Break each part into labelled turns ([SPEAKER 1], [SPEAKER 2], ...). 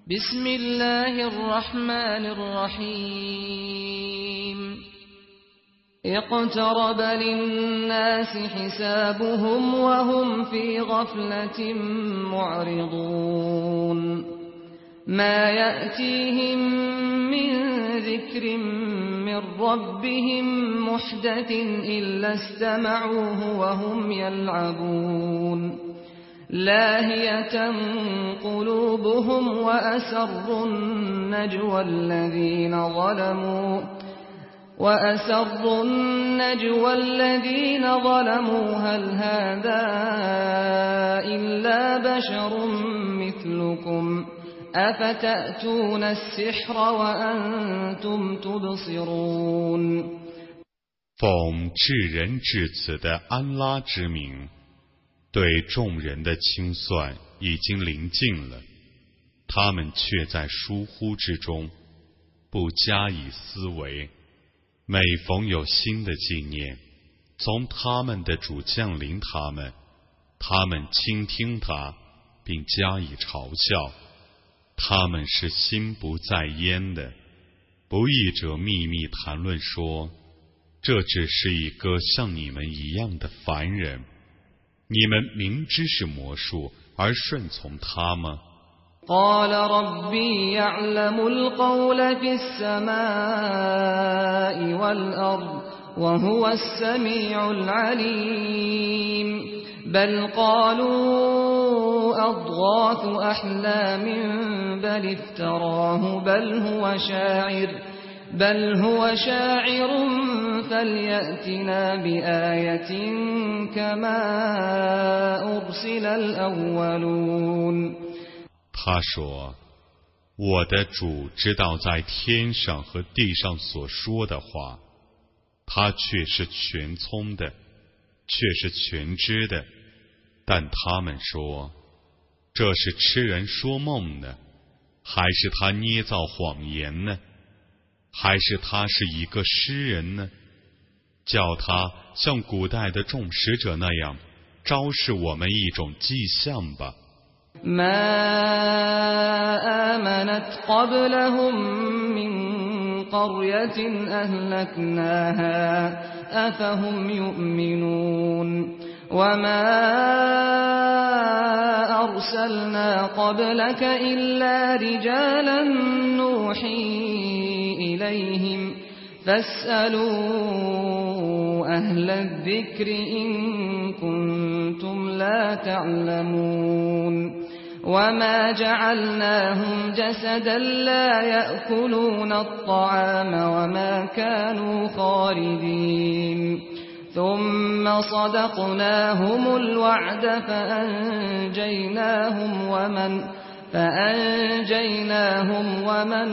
[SPEAKER 1] بسم الله الرحمن الرحيم اقترب للناس حسابهم وهم في غفلة معرضون ما يأتيهم من ذكر من ربهم محدث إلا استمعوه وهم يلعبون لاهية قلوبهم وأسروا النجوى الذين ظلموا هل هذا إلا بشر مثلكم أفتأتون السحر وأنتم تبصرون
[SPEAKER 2] 奉至人至此的安拉之名，对众人的清算已经临近了，他们却在疏忽之中，不加以思维。每逢有新的纪念从他们的主降临他们倾听他，并加以嘲笑。他们是心不在焉的。不义者秘密谈论说，这只是一个像你们一样的凡人，你们明知是魔术而顺从他吗
[SPEAKER 1] قال ربي يعلم القول في السماء والأرض وهو السميع العليم بل قالوا أضغاث أحلام بل افتراه بل هو شاعر فليأتنا بآية كما أرسل الأولون
[SPEAKER 2] 他说，我的主知道在天上和地上所说的话，他却是全聪的，却是全知的。但他们说，这是痴人说梦呢，还是他捏造谎言呢？还是他是一个诗人呢？叫他像古代的众使者那样昭示我们一种迹象吧。
[SPEAKER 1] ما آمنت قبلهم من قرية أهلكناها أفهم يؤمنون وما أرسلنا قبلك إلا رجالا نوحي إليهم فاسألوا أهل الذكر إن كنتم لا تعلمون وما جعلناهم جسدا لا يأكلون الطعام وما كانوا خالدين ثم صدقناهم الوعد فأنجيناهم ومن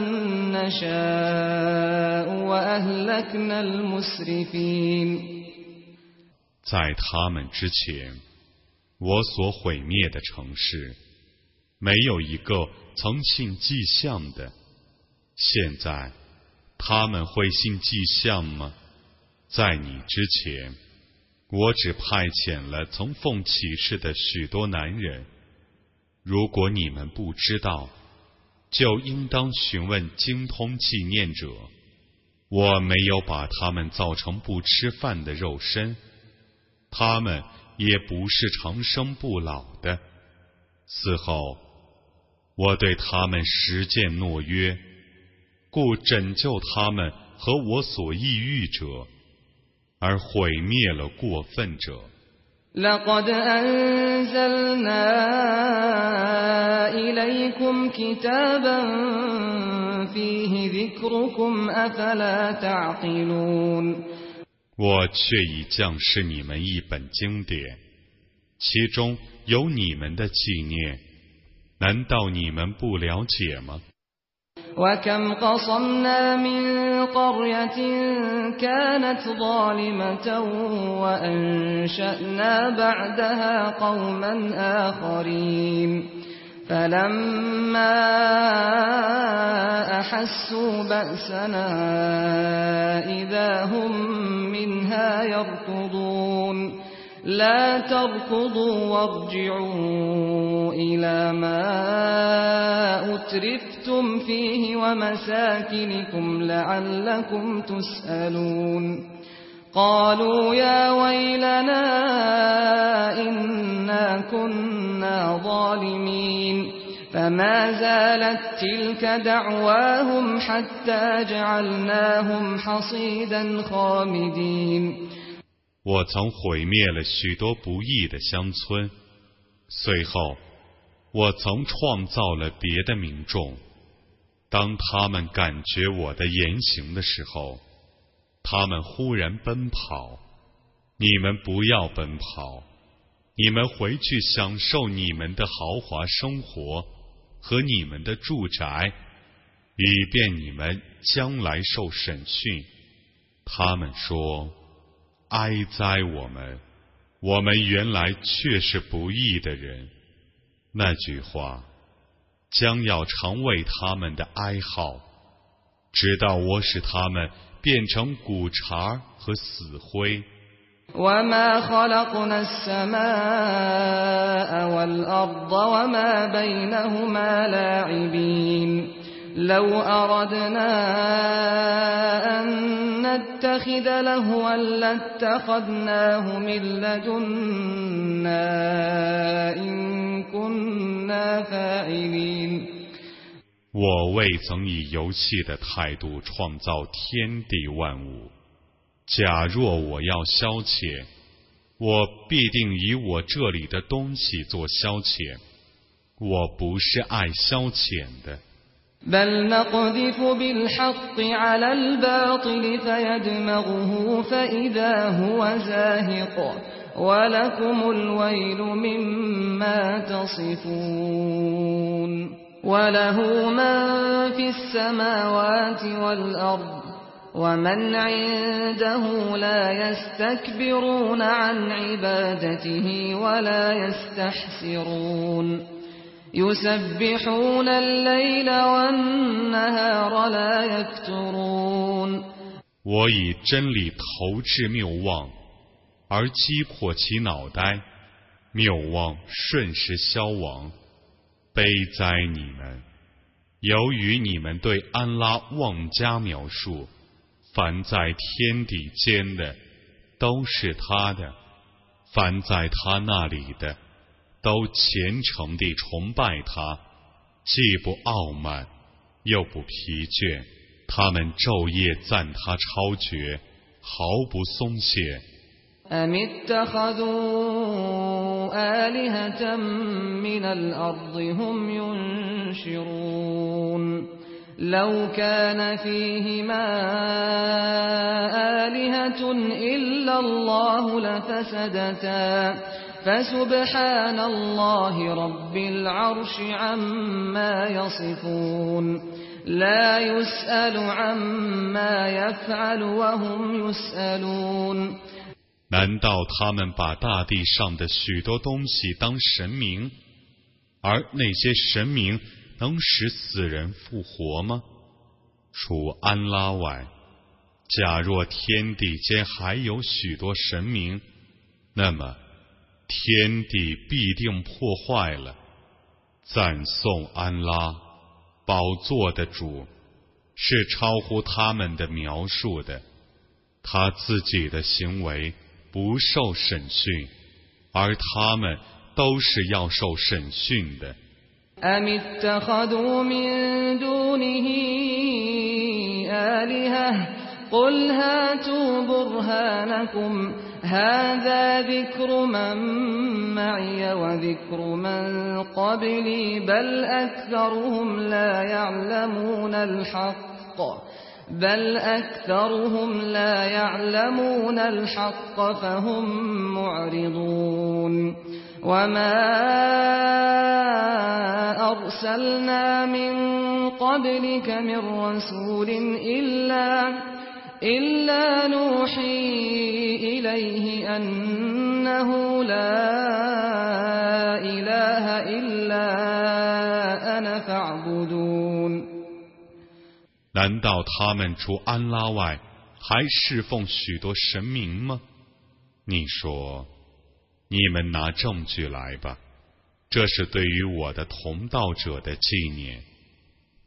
[SPEAKER 1] نشاء وأهلكنا المسرفين
[SPEAKER 2] 在他们之前，我所毁灭的城市没有一个曾信迹象的。现在他们会信迹象吗？在你之前，我只派遣了曾奉启示的许多男人。如果你们不知道，就应当询问精通纪念者。我没有把他们造成不吃饭的肉身，他们也不是长生不老的。此后，我对他们实践诺约，故拯救他们和我所抑郁者，而毁灭了过分者。
[SPEAKER 1] لقد أنزلنا إليكم كتابا فيه ذكركم أفلا تعقلون
[SPEAKER 2] 我却已降示你们一本经典，其中有你们的纪念，难道你们不了解吗
[SPEAKER 1] وكم قصمنا من قرية كانت ظالمة وأنشأنا بعدها قوما آخرين فلما أحسوا بأسنا إذا هم منها يركضون لا تركضوا وارجعوا إلى ما أترفتم فيه ومساكنكم لعلكم تسألون قالوا يا ويلنا إنا كنا ظالمين فما زالت تلك دعواهم حتى جعلناهم حصيدا خامدين
[SPEAKER 2] 我曾毁灭了许多不义的乡村，随后我曾创造了别的民众。当他们感觉我的言行的时候，他们忽然奔跑。你们不要奔跑，你们回去享受你们的豪华生活和你们的住宅，以便你们将来受审讯。他们说，哀哉我们原来却是不义的人。那句话将要常为他们的哀号，直到我使他们变成骨茬和死灰。
[SPEAKER 1] وما خلقنا السماء والأرض وما بينهما لاعبين لو أردنا أن نتخذ لهوا لاتخذناه من لدنا إن كنا فاعلين
[SPEAKER 2] 我未曾以游戏的态度创造天地万物。假若我要消遣，我必定以我这里的东西做消遣。我不是爱消遣的。
[SPEAKER 1] بل نقذف بالحق على الباطل فيدمغه فإذا هو زاهق ولكم الويل مما تصفون وله من في السماوات والأرض ومن عنده لا يستكبرون عن عبادته ولا يستحسرون يسبحون الليل والنهار لا يفترون
[SPEAKER 2] 我以真理投掷谬妄，而击破其脑袋，谬妄瞬时消亡。悲哉你们！由于你们对安拉妄加描述，凡在天地间的都是他的，凡在他那里的都虔诚地崇拜他，既不傲慢又不疲倦，他们昼夜赞他超绝，毫不松懈。
[SPEAKER 1] أم اتخذوا آلهة من الأرض هم ينشرون لو كان فيهما آلهة إلا الله لفسدتا فسبحان الله رب العرش عما يصفون لا يسأل عما يفعل وهم يسألون
[SPEAKER 2] 难道他们把大地上的许多东西当神明，而那些神明能使死人复活吗？除安拉外，假若天地间还有许多神明，那么天地必定破坏了。赞颂安拉，宝座的主，是超乎他们的描述的，他自己的行为不受审讯，而他们都是要受审讯的。
[SPEAKER 1] أم اتخذوا من دونه آلهة قل هاتوا برهانكم هذا ذكر من معي وذكر من قبلي بل أكثرهم لا يعلمون الحق فهم معرضون وما أرسلنا من قبلك من رسول إلا نوحي إليه أنه لا إله إلا أنا فاعبدون
[SPEAKER 2] 难道他们除安拉外还侍奉许多神明吗？你说，你们拿证据来吧，这是对于我的同道者的纪念。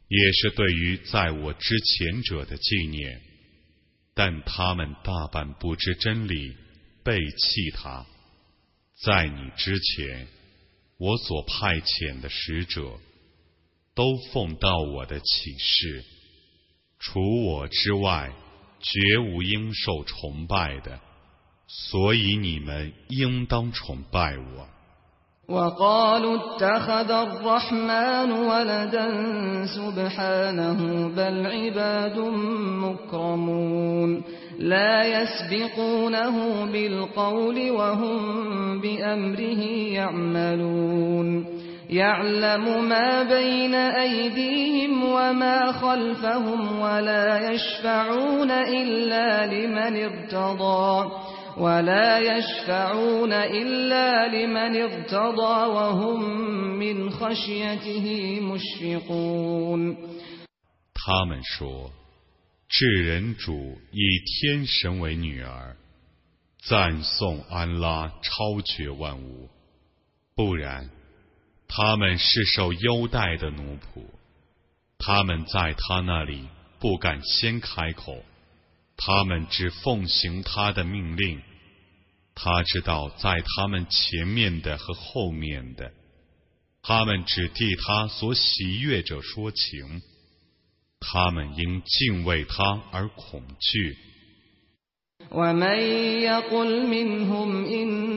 [SPEAKER 2] 也是对于在我之前者的纪念，但他们大半不知真理，背弃他。在你之前，我所派遣的使者都奉到我的启示，除我之外，绝无应受崇拜的，所以你们应当崇拜我。
[SPEAKER 1] وقالوا اتخذ الرحمن ولدا سبحانه بل عباد مكرمون لا يسبقونه بالقول وهم بأمره يعملون يعلم ما بين أيديهم وما خلفهم ولا يشفعون إلا لمن ارتضى وهم من خشيته مشفقون
[SPEAKER 2] 他们说，至人主以天神为女儿，赞颂安拉超绝万物，不然他们是受优待的奴仆，他们在他那里不敢先开口，他们只奉行他的命令，他知道在他们前面的和后面的，他们只替他所喜悦者说情，他们应敬畏他而恐惧。
[SPEAKER 1] ومن يقل منهم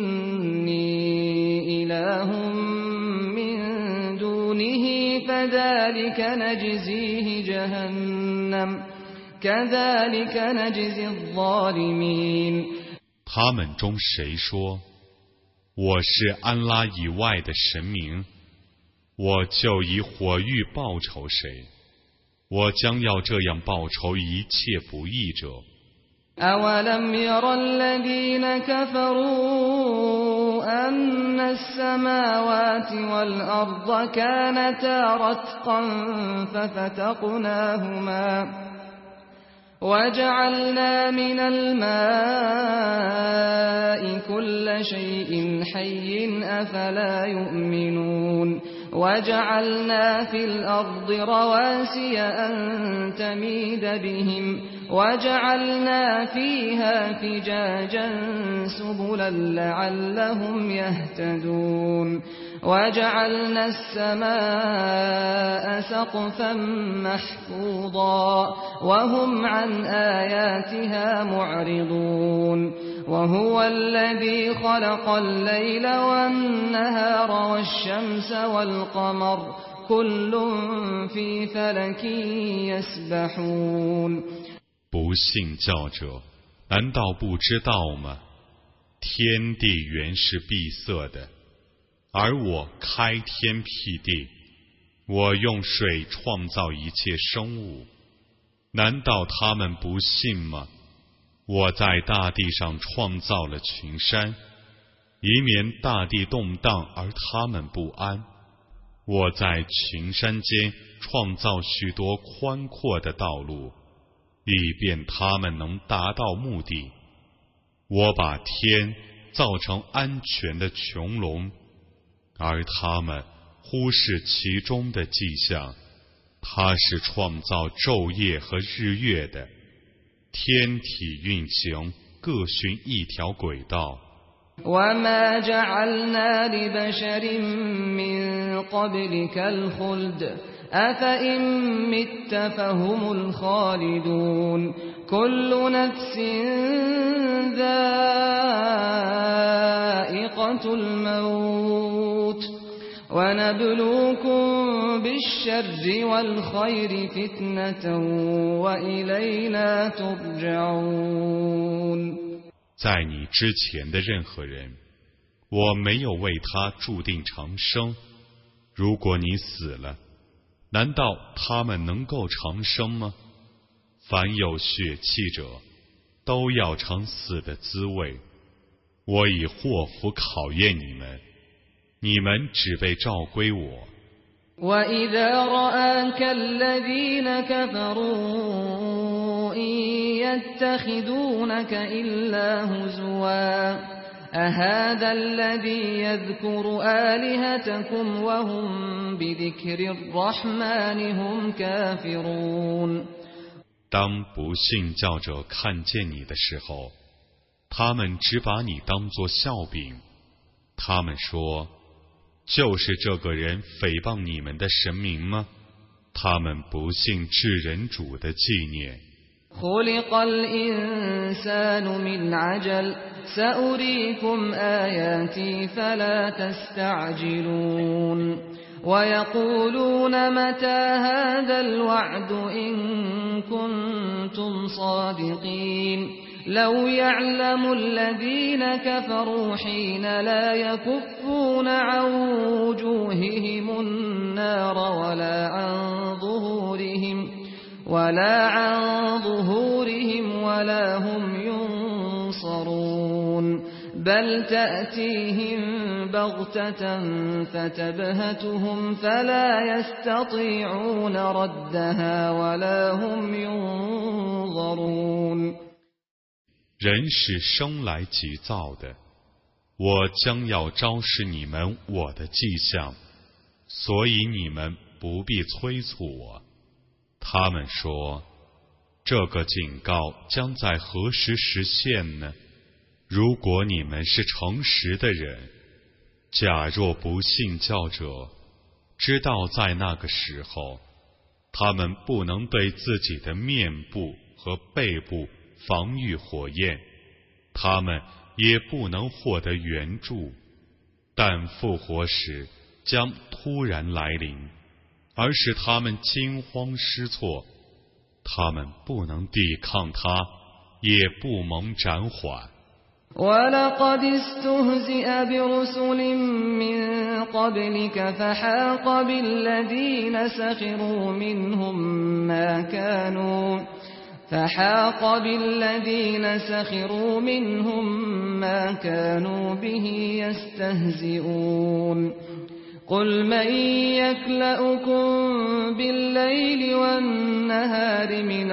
[SPEAKER 1] إني إله من دونه فذلك نجزيه جهنم كذلك نجزي الظالمين
[SPEAKER 2] 他们中谁说我是安拉以外的神明，我就以火狱报仇谁，我将要这样报仇一切不义者。
[SPEAKER 1] أولم ير الذين كفروا أن السماوات والأرض كانتا رتقا ففتقناهما وجعلنا من الماء كل شيء حي أفلا يؤمنون وجعلنا في الأرض رواسي أن تميد بهم وجعلنا فيها فجاجا سبلا لعلهم يهتدون وجعلنا السماء سقفا محفوظا وهم عن آياتها معرضون وهو الذي خلق الليل والنهار والشمس والقمر كل في فلك يسبحون
[SPEAKER 2] 不信教者难道不知道吗？天地原是闭塞的，而我开天辟地，我用水创造一切生物，难道他们不信吗？我在大地上创造了群山，以免大地动荡而他们不安。我在群山间创造许多宽阔的道路，以便他们能达到目的。我把天造成安全的穹隆，而他们忽视其中的迹象。他是创造昼夜和日月的，天体运行各循一条轨道。
[SPEAKER 1] وما جعلنا لبشر من قبلك الخلد أفإن مت فهم الخالدون كل نفس ذائقة الموت ونبلوكم بالشر والخير فتنة وإلينا ترجعون
[SPEAKER 2] 在你之前的任何人，我没有为他注定长生。如果你死了，难道他们能够长生吗？凡有血气者，都要尝死的滋味。我以祸福考验你们，你们只被召归我。
[SPEAKER 1] وَإِذَا رَآكَ الَّذِينَ كَفَرُوا إِن يَتَّخِذُونَكَ إِلَّا هُزُوًا أهذا الذي يذكر آلهتكم وهم بذكر الرحمن هم كافرون
[SPEAKER 2] 当不信教者看见你的时候，他们只把你当作笑柄。他们说，就是这个人诽谤你们的神明吗？他们不信至人主的纪念。
[SPEAKER 1] خلق الإنسان من عجل سأريكم آياتي فلا تستعجلون ويقولون متى هذا الوعد إن كنتم صادقين لو يعلم الذين كفروا حين لا يكفون عن وجوههم النار ولا عن ظهورهم ولا هم ينصرون بل تأتيهم بغتة فتبهتهم فلا يستطيعون ردها ولا هم ينظرون
[SPEAKER 2] 人是生来急躁的，我将要昭示你们我的迹象，所以你们不必催促我。他们说，这个警告将在何时实现呢？如果你们是诚实的人，假若不信教者知道在那个时候，他们不能对自己的面部和背部防御火焰，他们也不能获得援助，但复活时将突然来临，而使他们惊慌失措，他们不能抵抗它，也不蒙暂缓。
[SPEAKER 1] ولقد استهزئ برسل من قبلك فحاق بالذين سخروا منهم ما كانوا به يستهزئون قل من يكلؤكم بالليل والنهار من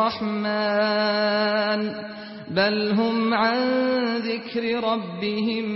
[SPEAKER 1] الرحمن بل هم عن ذكر ربهم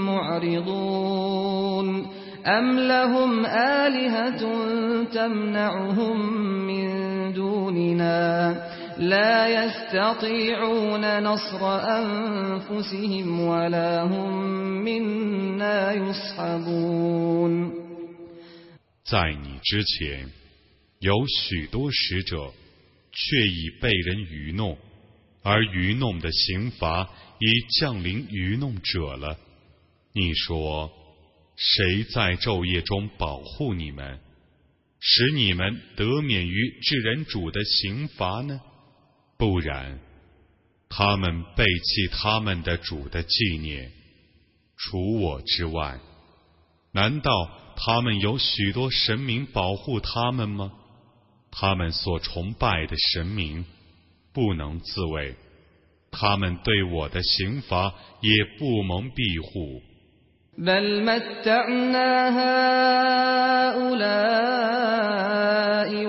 [SPEAKER 1] معرضون أم لهم آلهة تمنعهم من دوننا لا يستطيعون نصر أنفسهم ولا هم منا يصحبون
[SPEAKER 2] 在你之前，有许多使者，却已被人愚弄，而愚弄的刑罚已降临愚弄者了。你说，谁在昼夜中保护你们，使你们得免于至人主的刑罚呢？不然，他们背弃他们的主的纪念，除我之外，难道他们有许多神明保护他们吗？他们所崇拜的神明不能自卫，他们对我的刑罚也不蒙庇护。
[SPEAKER 1] بل متعنا هؤلاء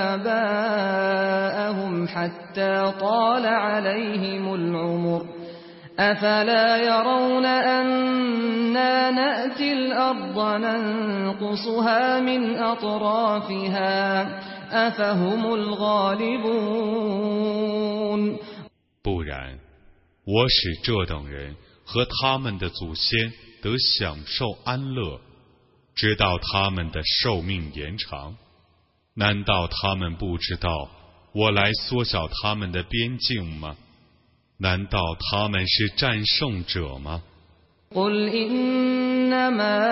[SPEAKER 1] وآباءهم حتى طال عليهم العمر أفلا يرون أنا نأتي الأرض ننقصها من أطرافها أفهم الغالبون
[SPEAKER 2] 不然，我使这等人和他们的祖先得享受安乐，直到他们的寿命延长。难道他们不知道我来缩小他们的边境吗？难道他们是战胜者吗？
[SPEAKER 1] قل إنما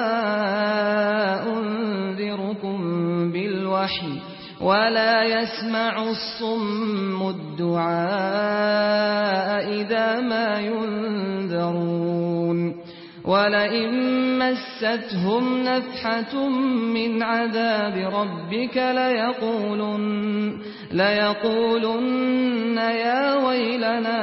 [SPEAKER 1] أنذركم بالوحي ولا يسمع الصم الدعاء إذا ما ينذرون ولئن مستهم نفحة من عذاب ربك ليقولن يا ويلنا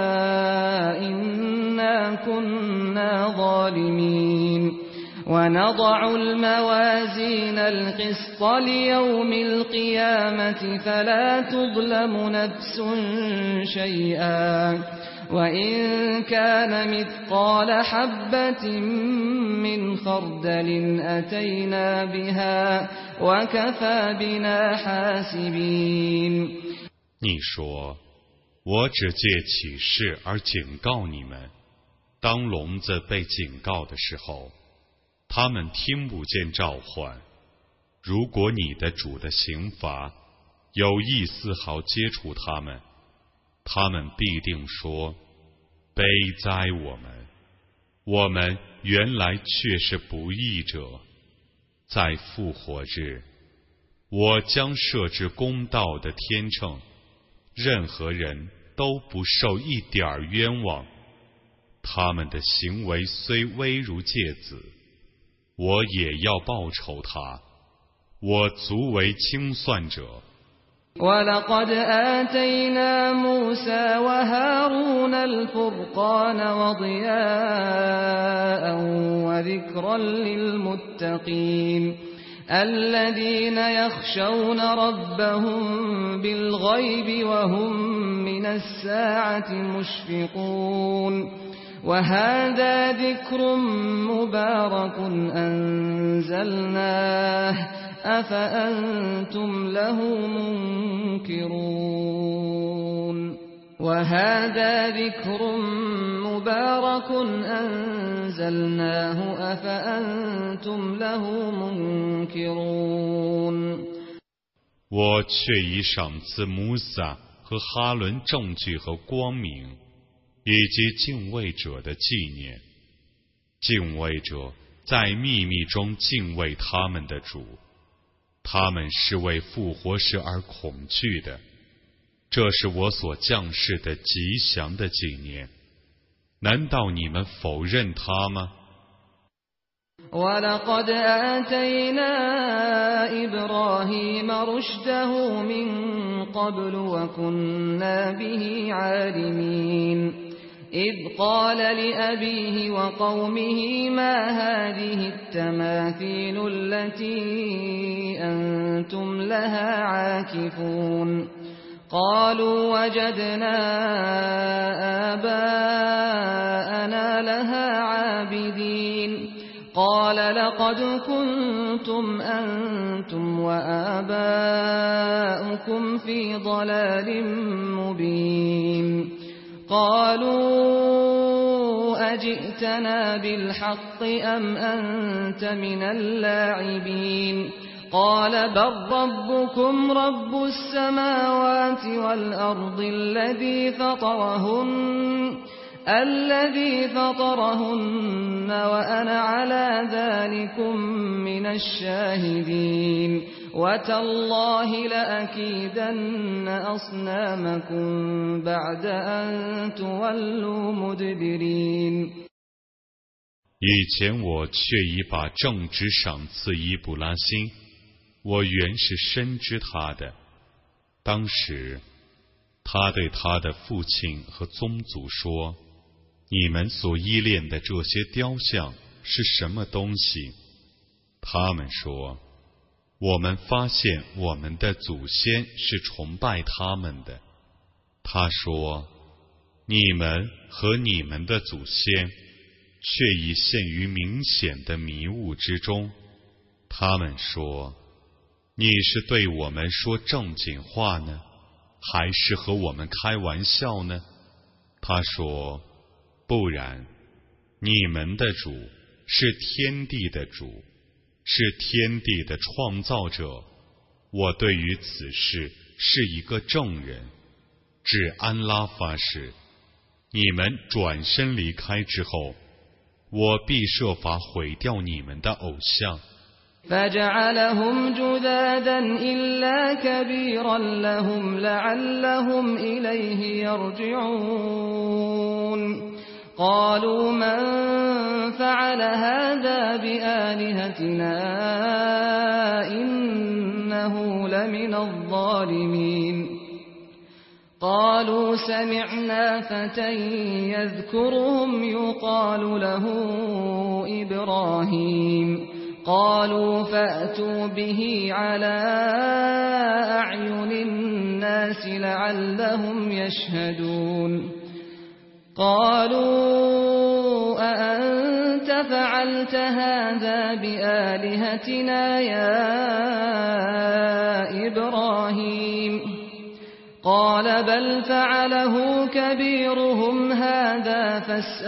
[SPEAKER 1] إنا كنا ظالمين ونضع الموازين القسط ليوم القيامة فلا تظلم نفس شيئا وإن كان مثقال حبة من خردل أتينا بها وكفى بنا حاسبين。
[SPEAKER 2] 你说，我只借启示而警告你们。当聋子被警告的时候，他们听不见召唤。如果你的主的刑罚有意丝毫接触他们，他们必定说：悲哉我们原来却是不义者。在复活日，我将设置公道的天秤，任何人都不受一点冤枉。他们的行为虽微如芥子，我也要报酬他，我足为清算者。
[SPEAKER 1] ولقد آتينا موسى وهارون الفرقان وضياء وذكرا للمتقين الذين يخشون ربهم بالغيب وهم من الساعة مشفقون وهذا ذكر مبارك أنزلناه أفأنتم له منكرون وهذا ذكر مبارك أنزلناه أفأنتم له منكرون。
[SPEAKER 2] 我却已赏赐穆萨和哈伦证据和光明，以及敬畏者的纪念。敬畏者在秘密中敬畏他们的主，他们是为复活时而恐惧的。这是我所降世的吉祥的纪念，难道你们否认它吗
[SPEAKER 1] ولقد آتينا إبراهيم رشده من قبل وكنا به عالمين إذ قال لأبيه وقومه ما هذه التماثيل التي أنتم لها عاكفون قالوا وجدنا آباءنا لها عابدين قال لقد كنتم أنتم وآباؤكم في ضلال مبين قالوا أجئتنا بالحق أم أنت من اللاعبين قال بل ربكم رب السماوات والأرض الذي فطرهن وأنا على ذلكم من الشاهدين وتالله لأكيدن أصنامكم بعد أن تولوا مدبرين。
[SPEAKER 2] 以前我却已把正直赏赐伊布拉欣，我原是深知他的。当时他对他的父亲和宗族说：你们所依恋的这些雕像是什么东西？他们说：我们发现我们的祖先是崇拜他们的。他说：你们和你们的祖先却已陷于明显的迷雾之中。他们说：你是对我们说正经话呢，还是和我们开玩笑呢？他说：不然，你们的主是天地的主，是天地的创造者。我对于此事是一个证人，指安拉发誓，你们转身离开之后，我必设法毁掉你们的偶像。
[SPEAKER 1] فجعلهم جذاذا إلا كبيرا لهم لعلهم إليه يرجعون قالوا من فعل هذا بآلهتنا إنه لمن الظالمين قالوا سمعنا فتى يذكرهم يقال له إبراهيم قالوا فأتوا به على أعين الناس لعلهم يشهدون قالوا أأنت فعلت هذا بآلهتنا يا إبراهيم قال بل فعله كبيرهم هذا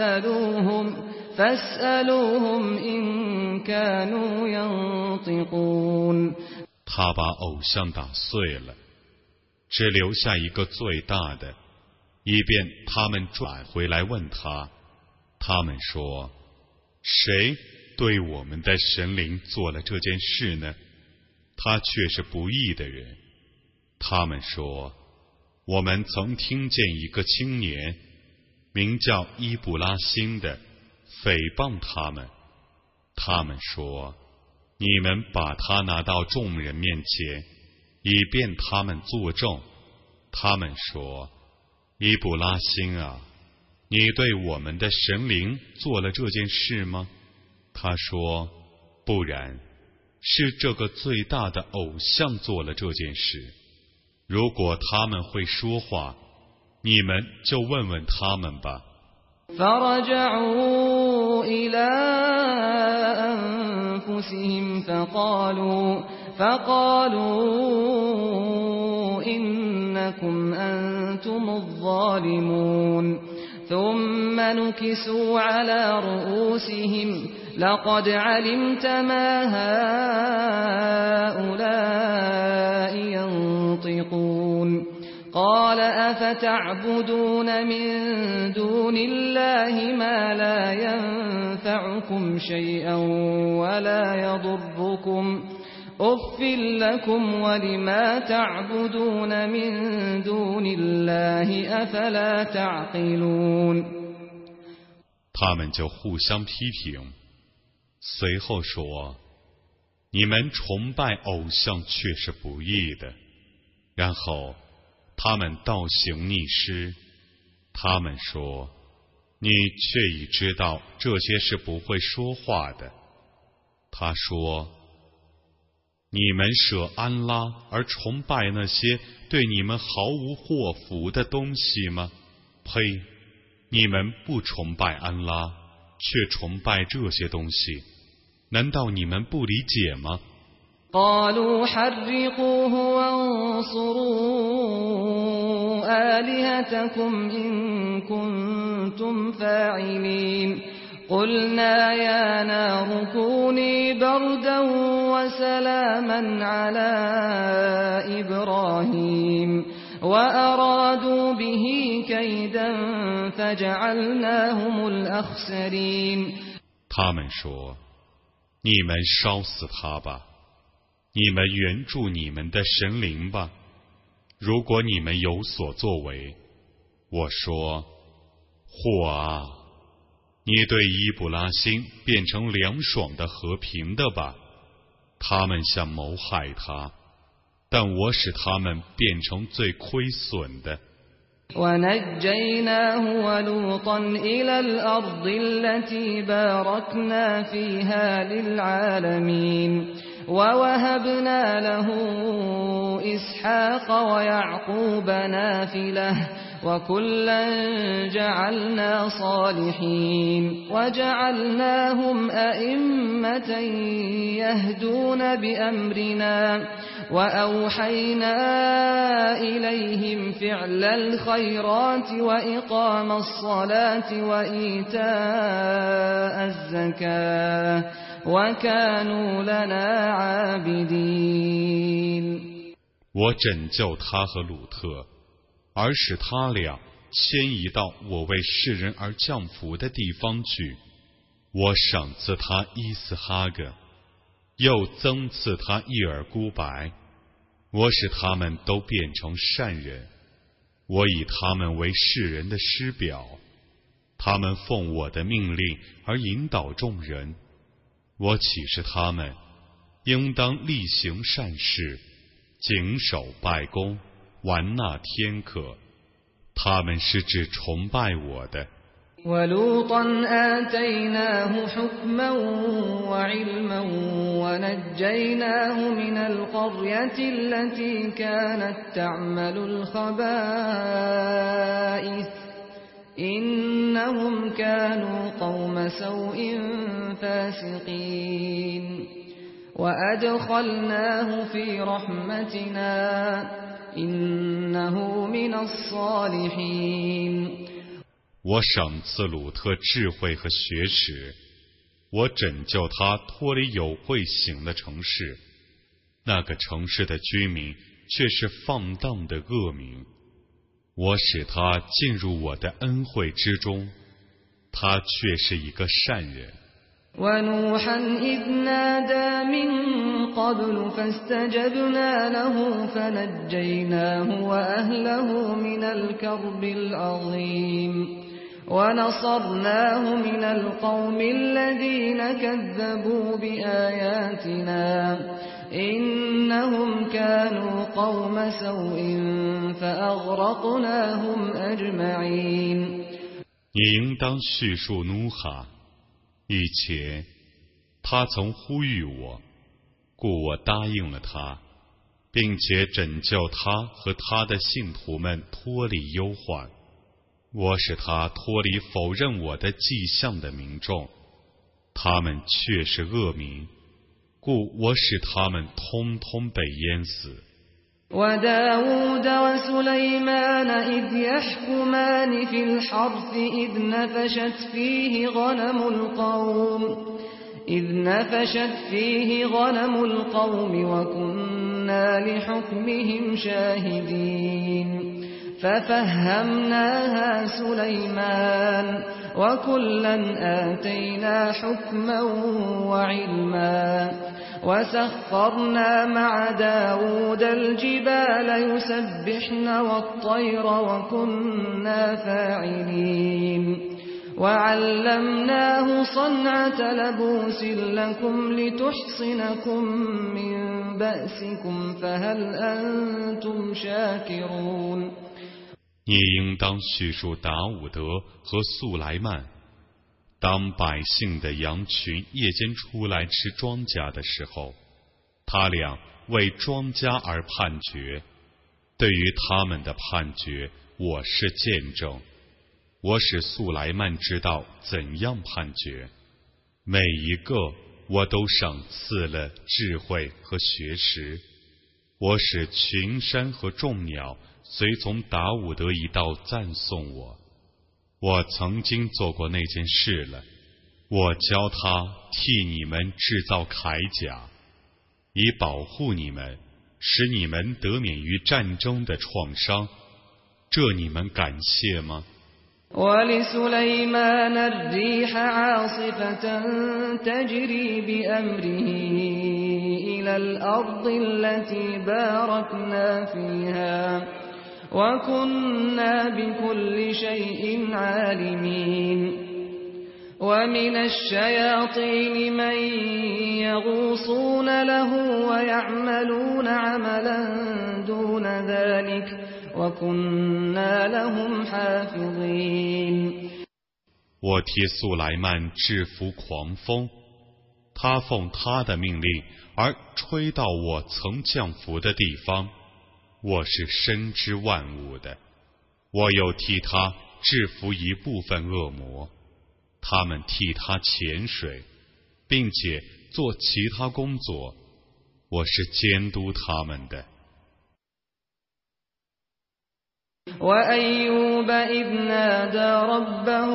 [SPEAKER 1] فاسألوهم إن كانوا ينطقون
[SPEAKER 2] 他把偶像打碎了，只留下一个最大的，以便他们转回来问他。他们说：谁对我们的神灵做了这件事呢？他却是不义的人。他们说：我们曾听见一个青年名叫伊布拉辛的诽谤他们。他们说：你们把他拿到众人面前，以便他们作证。他们说：伊布拉辛啊，你对我们的神灵做了这件事吗？他说：不然，是这个最大的偶像做了这件事。如果他们会说话，你们就问问他们吧。
[SPEAKER 1] فرجعوا إلى أنفسهم فقالوا إنكم أنتم الظالمون ثم نكسوا على رؤوسهم لقد علمت ما هؤلاء ينطقون قال أفتعبدون من دون الله ما لا ينفعكم شيئا ولا يضركم أف لكم ولما تعبدون من دون الله أفلا تعقلون
[SPEAKER 2] 他们就互相批评，随后说：你们崇拜偶像却是不义的。然后他们倒行逆施，他们说：你却已知道这些是不会说话的。他说：你们舍安拉而崇拜那些对你们毫无祸福的东西吗？呸！你们不崇拜安拉，却崇拜这些东西，难道你们不理解吗
[SPEAKER 1] قالوا حرقوه وانصروا آلهتكم إن كنتم فاعلين قلنا يا نار كوني بردا وسلاما على إبراهيم وأرادوا به كيدا فجعلناهم الأخسرين
[SPEAKER 2] 他们说：你们烧死他吧，你们援助你们的神灵吧，如果你们有所作为。我说：祸啊，你对伊布拉辛变成凉爽的和平的吧，他们想谋害他，但我使他们变成最亏损的。
[SPEAKER 1] ونجيناه ولوطا إلى الأرض التي باركنا فيها للعالمين ووهبنا له إسحاق ويعقوب نافلة وكلا جعلنا صالحين وجعلناهم أئمة يهدون بأمرنا وأوحينا إليهم فعل الخيرات وإقام الصلاة وإيتاء الزكاة وكانوا لنا عابدين
[SPEAKER 2] 我拯救他和鲁特，而使他俩迁移到我为世人而降福的地方去。我赏赐他伊斯哈格，又增赐他一尔孤白。我使他们都变成善人，我以他们为世人的师表，他们奉我的命令而引导众人。我启示他们应当力行善事，谨守拜功，完纳天课。他们是只崇拜我的。
[SPEAKER 1] ولوطا آتيناه حكما وعلما ونجيناه من القرية التي كانت تعمل الخبائث إنهم كانوا قوم سوء فاسقين وأدخلناه في رحمتنا إنه من الصالحين
[SPEAKER 2] 我赏赐鲁特智慧和学识，我拯救他脱离有慧行的城市，那个城市的居民却是放荡的恶民。我使他进入我的恩惠之中，他却是一个善人。
[SPEAKER 1] ونوحا إذ نادى من قبل فاستجبنا له فنجيناه وأهله من الكرب العظيم ونصرناه من القوم الذين كذبوا بآياتنا إنهم كانوا قوم سوء فأغرقناهم أجمعين
[SPEAKER 2] 你应当叙述努哈，以前他曾呼吁我，故我答应了他，并且拯救他和他的信徒们脱离忧患。我使他脱离否认我的迹象的民众，他们却是恶民，故我使他们通通被淹死。
[SPEAKER 1] وداود وسليمان إذ يحكمان في الحرث إذ نفشت فيه غنم القوم وكنا لحكمهم شاهدين ففهمناها سليمان وكلا آتينا حكما وعلما وسخرنا مع داود الجبال يسبحن والطير وكنا فاعلين وعلمناه صنعة لبوس لكم لتحصنكم من بأسكم فهل أنتم شاكرون
[SPEAKER 2] 你应当叙述达伍德和素莱曼，当百姓的羊群夜间出来吃庄稼的时候，他俩为庄稼而判决。对于他们的判决，我是见证。我使素莱曼知道怎样判决，每一个我都赏赐了智慧和学识。我使群山和众鸟随从达伍德一道赞颂我。我曾经做过那件事了，我教他替你们制造铠甲，以保护你们，使你们得免于战争的创伤。这你们感谢吗？
[SPEAKER 1] ولسليمان الريح عاصفة تجري بأمره إلى الأرض التي باركنا فيها وكنا بكل شيء عالمين ومن الشياطين من يغوصون له ويعملون عملا دون ذلك وكنا لهم حافظين
[SPEAKER 2] 我替素莱曼制服狂风，他奉他的命令而吹到我曾降服的地方。我是深知万物的，我又替他制服一部分恶魔，他们替他潜水，并且做其他工作，我是监督他们的。
[SPEAKER 1] وأيوب إذ نادى ربه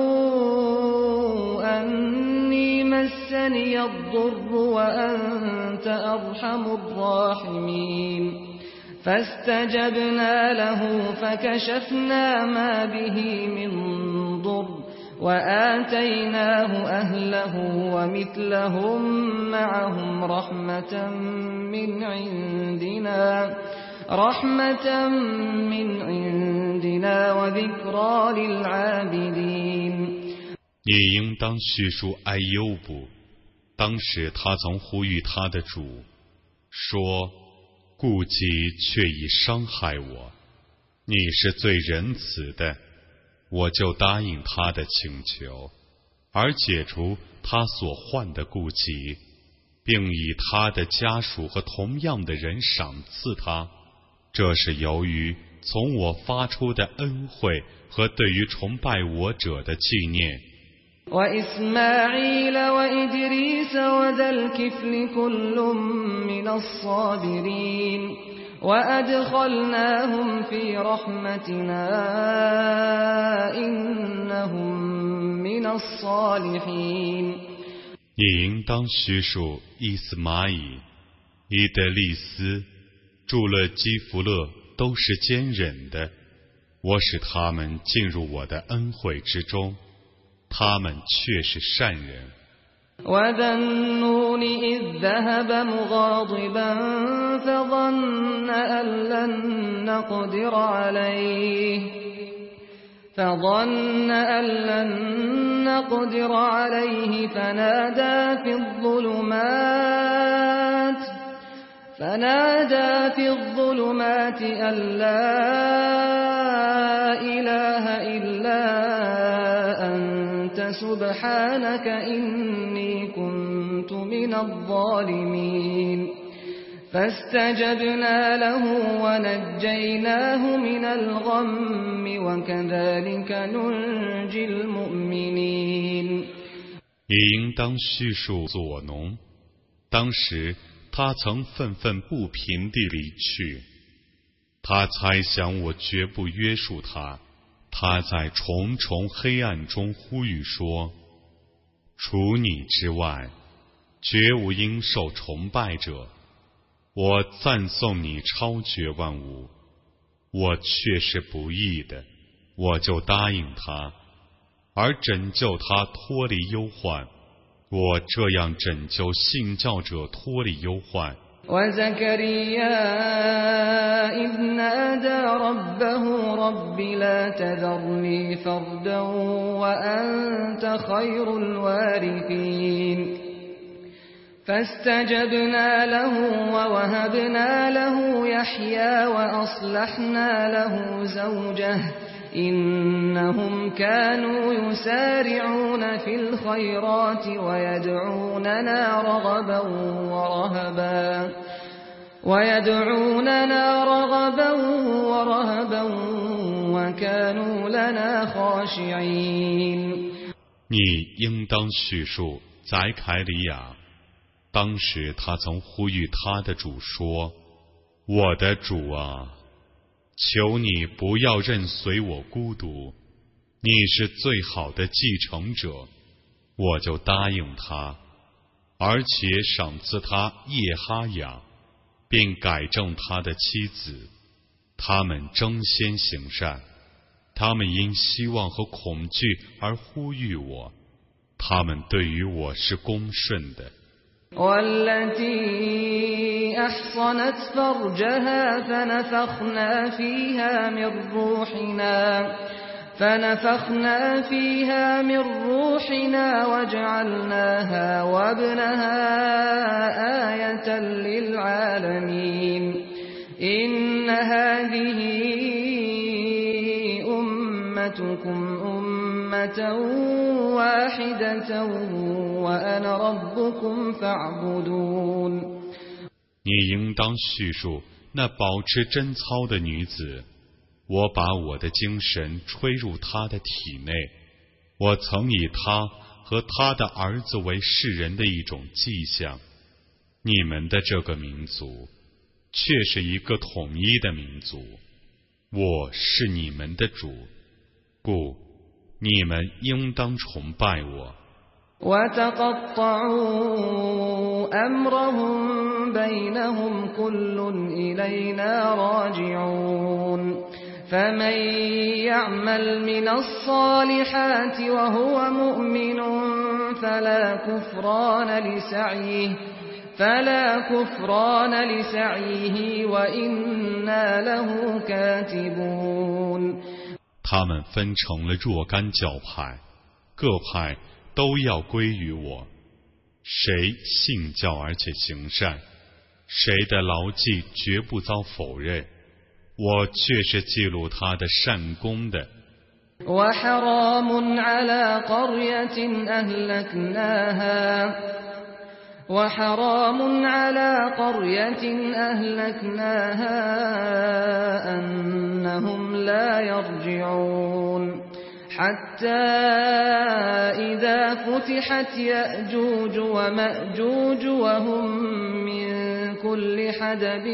[SPEAKER 1] أني مسني الضر وأنت أرحم الراحمين فاستجبنا له فكشفنا ما به من ضر وآتيناه أهله ومثلهم معهم رحمة من عندنا وذكرى للعابدين
[SPEAKER 2] 你应当叙述埃优布，当时他曾呼吁他的主，说：顾及却已伤害我，你是最仁慈的，我就答应他的请求，而解除他所患的顾及，并以他的家属和同样的人赏赐他。这是由于从我发出的恩惠和对于崇拜我者的纪念。
[SPEAKER 1] وإسماعيل وإدريس وذا الكفل كل من الصابرين وأدخلناهم في رحمتنا إنهم من الصالحين。
[SPEAKER 2] 你应当叙述伊斯玛仪、伊德利斯、祝勒基弗勒都是坚忍的，我使他们进入我的恩惠之中，他们却是善人。
[SPEAKER 1] وذا النون إذ ذهب مغاضبا فظن أن لن نقدر عليه فنادى في الظلمات أن لا إله إلا أنت سبحانك إني كنت من الظالمين فاستجبنا له ونجيناه من الغم وكذلك ننجي المؤمنين。
[SPEAKER 2] 你应当叙述左农，当时他曾愤愤不平地离去，他猜想我绝不约束他，他在重重黑暗中呼吁说，除你之外绝无应受崇拜者，我赞颂你超绝万物，我却是不义的，我就答应他，而拯救他脱离忧患，我这样拯救信教者脱离忧患。
[SPEAKER 1] وزكريا إذ نادى ربه رب لا تذرني فردا وأنت خير الوارثين فاستجبنا له ووهبنا له يحيى وأصلحنا له زوجه إنهم كانوا يسارعون في الخيرات ويدعوننا رغبا ورهبا وكانوا لنا خاشعين。
[SPEAKER 2] 你应当叙述宰凯里亚，当时他曾呼吁他的主说，我的主啊，求你不要任随我孤独，你是最好的继承者，我就答应他，而且赏赐他叶哈雅，并改正他的妻子，他们争先行善，他们因希望和恐惧而呼吁我，他们对于我是恭顺的。
[SPEAKER 1] والتي أحصنت فرجها فنفخنا فيها من روحنا وجعلناها وابنها آية للعالمين إن هذه أمتكم أمة واحدة وأنا ربكم فاعبدون。
[SPEAKER 2] 你应当叙述那保持贞操的女子，我把我的精神吹入她的体内，我曾以她和她的儿子为世人的一种迹象。你们的这个民族却是一个统一的民族，我是你们的主，故你们应当崇拜我。
[SPEAKER 1] وتقطعوا أمرهم بينهم كل إلينا راجعون فمن يعمل من الصالحات وهو مؤمن فلا كفران لسعيه وإنا له كاتبون。
[SPEAKER 2] 他们分成了若干教派，各派都要归于我，谁信教而且行善，谁的牢记绝不遭否认，我却是记录他的善功的。
[SPEAKER 1] وحرام على قرية وحرام على قرية أهلكناها أنهم لا يرجعون حتى إذا فتحت يأجوج ومأجوج وهم من كل حدب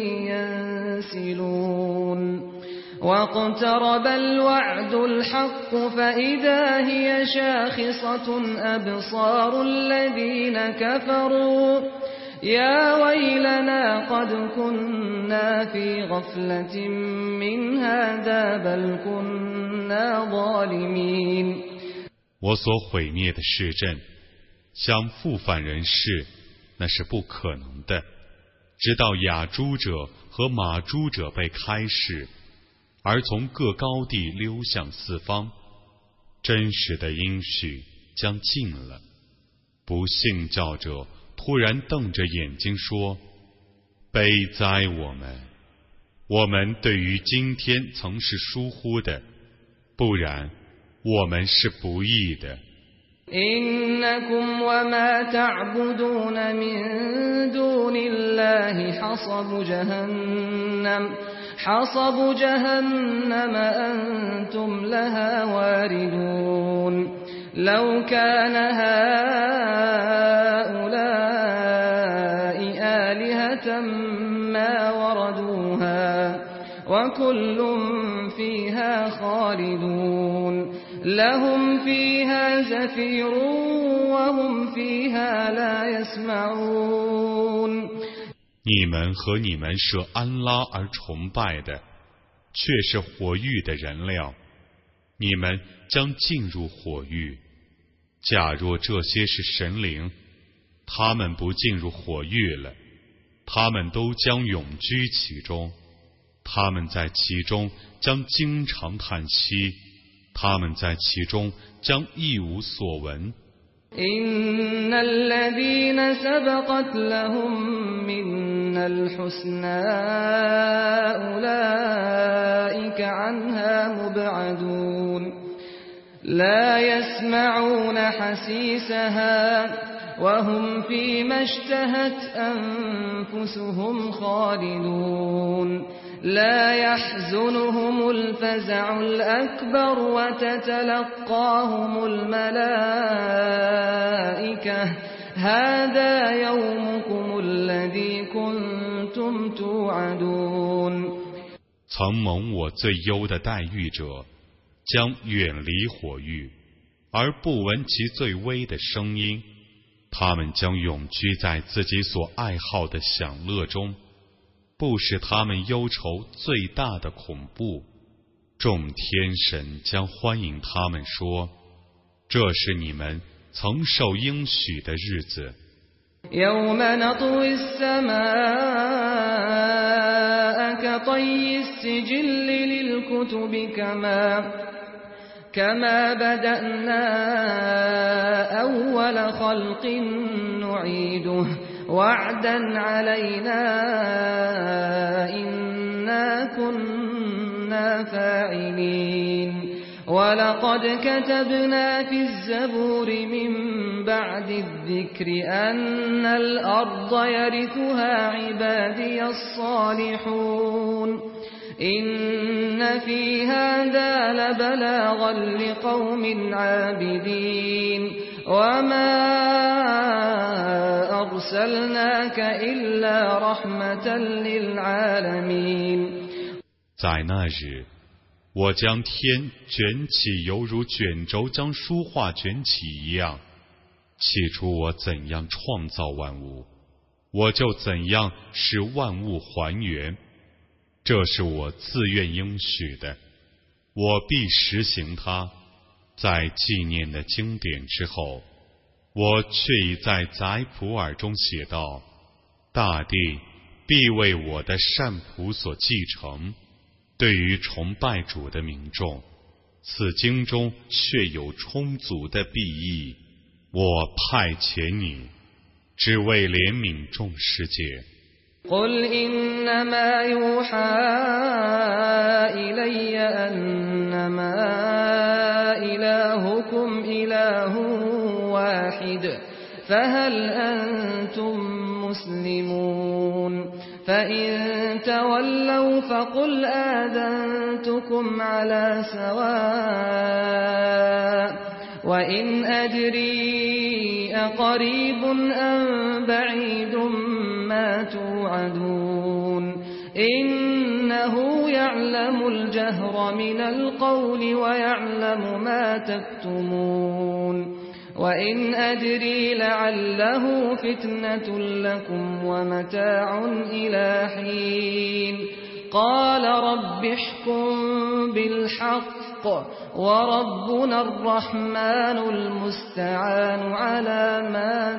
[SPEAKER 1] ينسلون واقترب الوعد الحق فإذا هي شاخصة أبصار الذين كفروا يا ويلنا قد كنا في غفلة من هذا بل كنا ظالمين
[SPEAKER 2] 我所毁灭的市镇，想复返人世，那是不可能的。直到雅诸者和马诸者被开示，而从各高地溜向四方，真实的应许将尽了。不信教者突然瞪着眼睛说：“悲哉我们！我们对于今天曾是疏忽的，不然我们是不义的。”
[SPEAKER 1] إنكم وما تعبدون من دون الله حصب جهنم أنتم لها واردون لو كان هؤلاء آلهة ما وردوها وكل فيها خالدون لهم فيها زفير وهم فيها لا يسمعون
[SPEAKER 2] 你们和你们舍安拉而崇拜的，却是火狱的人料，你们将进入火狱。假若这些是神灵，他们不进入火狱了，他们都将永居其中，他们在其中将经常叹息，他们在其中将一无所闻。
[SPEAKER 1] إن الذين سبقت لهم منا الحسنى أولئك عنها مبعدون لا يسمعون حسيسها وهم فيما اشتهت أنفسهم خالدون لا يحزنهم الفزع الأكبر وتتلقاهم الملائكة هذا يومكم الذي كنتم توعدون
[SPEAKER 2] 曾蒙我最优的待遇者，将远离火狱，而不闻其最微的声音，他们将永居在自己所爱好的享乐中，不使他们忧愁最大的恐怖。众天神将欢迎他们说：“这是你们曾受应许的日子。”
[SPEAKER 1] يوم نطوي السماء كطي السجل للكتب كما بدأنا أول خلق نعيده وعدا علينا إنا كنا فاعلين ولقد كتبنا في الزبور من بعد الذكر أن الأرض يرثها عبادي الصالحون إن في هذا لبلاغا لقوم عابدين وما أرسلناك إلا رحمة للعالمين
[SPEAKER 2] 在那日，我将天卷起，犹如卷轴将书画卷起一样。起初我怎样创造万物，我就怎样使万物还原。这是我自愿应许的，我必实行它。在纪念的经典之后，我却已在载普尔中写道：大地必为我的善仆所继承。对于崇拜主的民众，此经中确有充足的裨益。我派遣你，只为怜悯众世界。
[SPEAKER 1] قل إنما يوحى إلي أنما إلهكم إله واحد فهل أنتم مسلمون فإن تولوا فقل آذنتكم على سواء وإن أدري أقريب أم بعيد ما توعدون إنه يعلم الجهر من القول ويعلم ما تكتمون وإن أدري لعله فتنة لكم ومتاع إلى حين قال رب احكم بالحق وربنا الرحمن المستعان على ما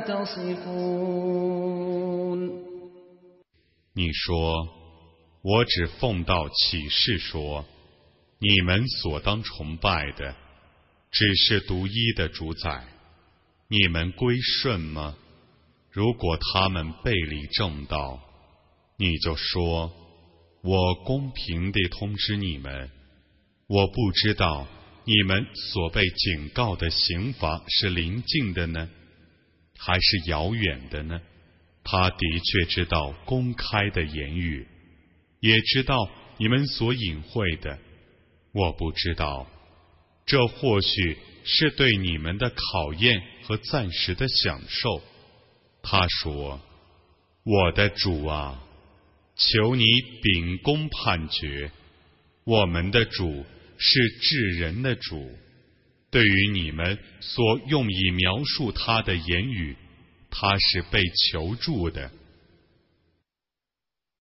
[SPEAKER 1] تصفون
[SPEAKER 2] 你说，我只奉道启示说，你们所当崇拜的，只是独一的主宰，你们归顺吗？如果他们背离正道，你就说，我公平地通知你们，我不知道你们所被警告的刑罚是临近的呢，还是遥远的呢？他的确知道公开的言语，也知道你们所隐晦的。我不知道，这或许是对你们的考验和暂时的享受。他说：“我的主啊，求你秉公判决。我们的主是治人的主，对于你们所用以描述他的言语，他是被求助的。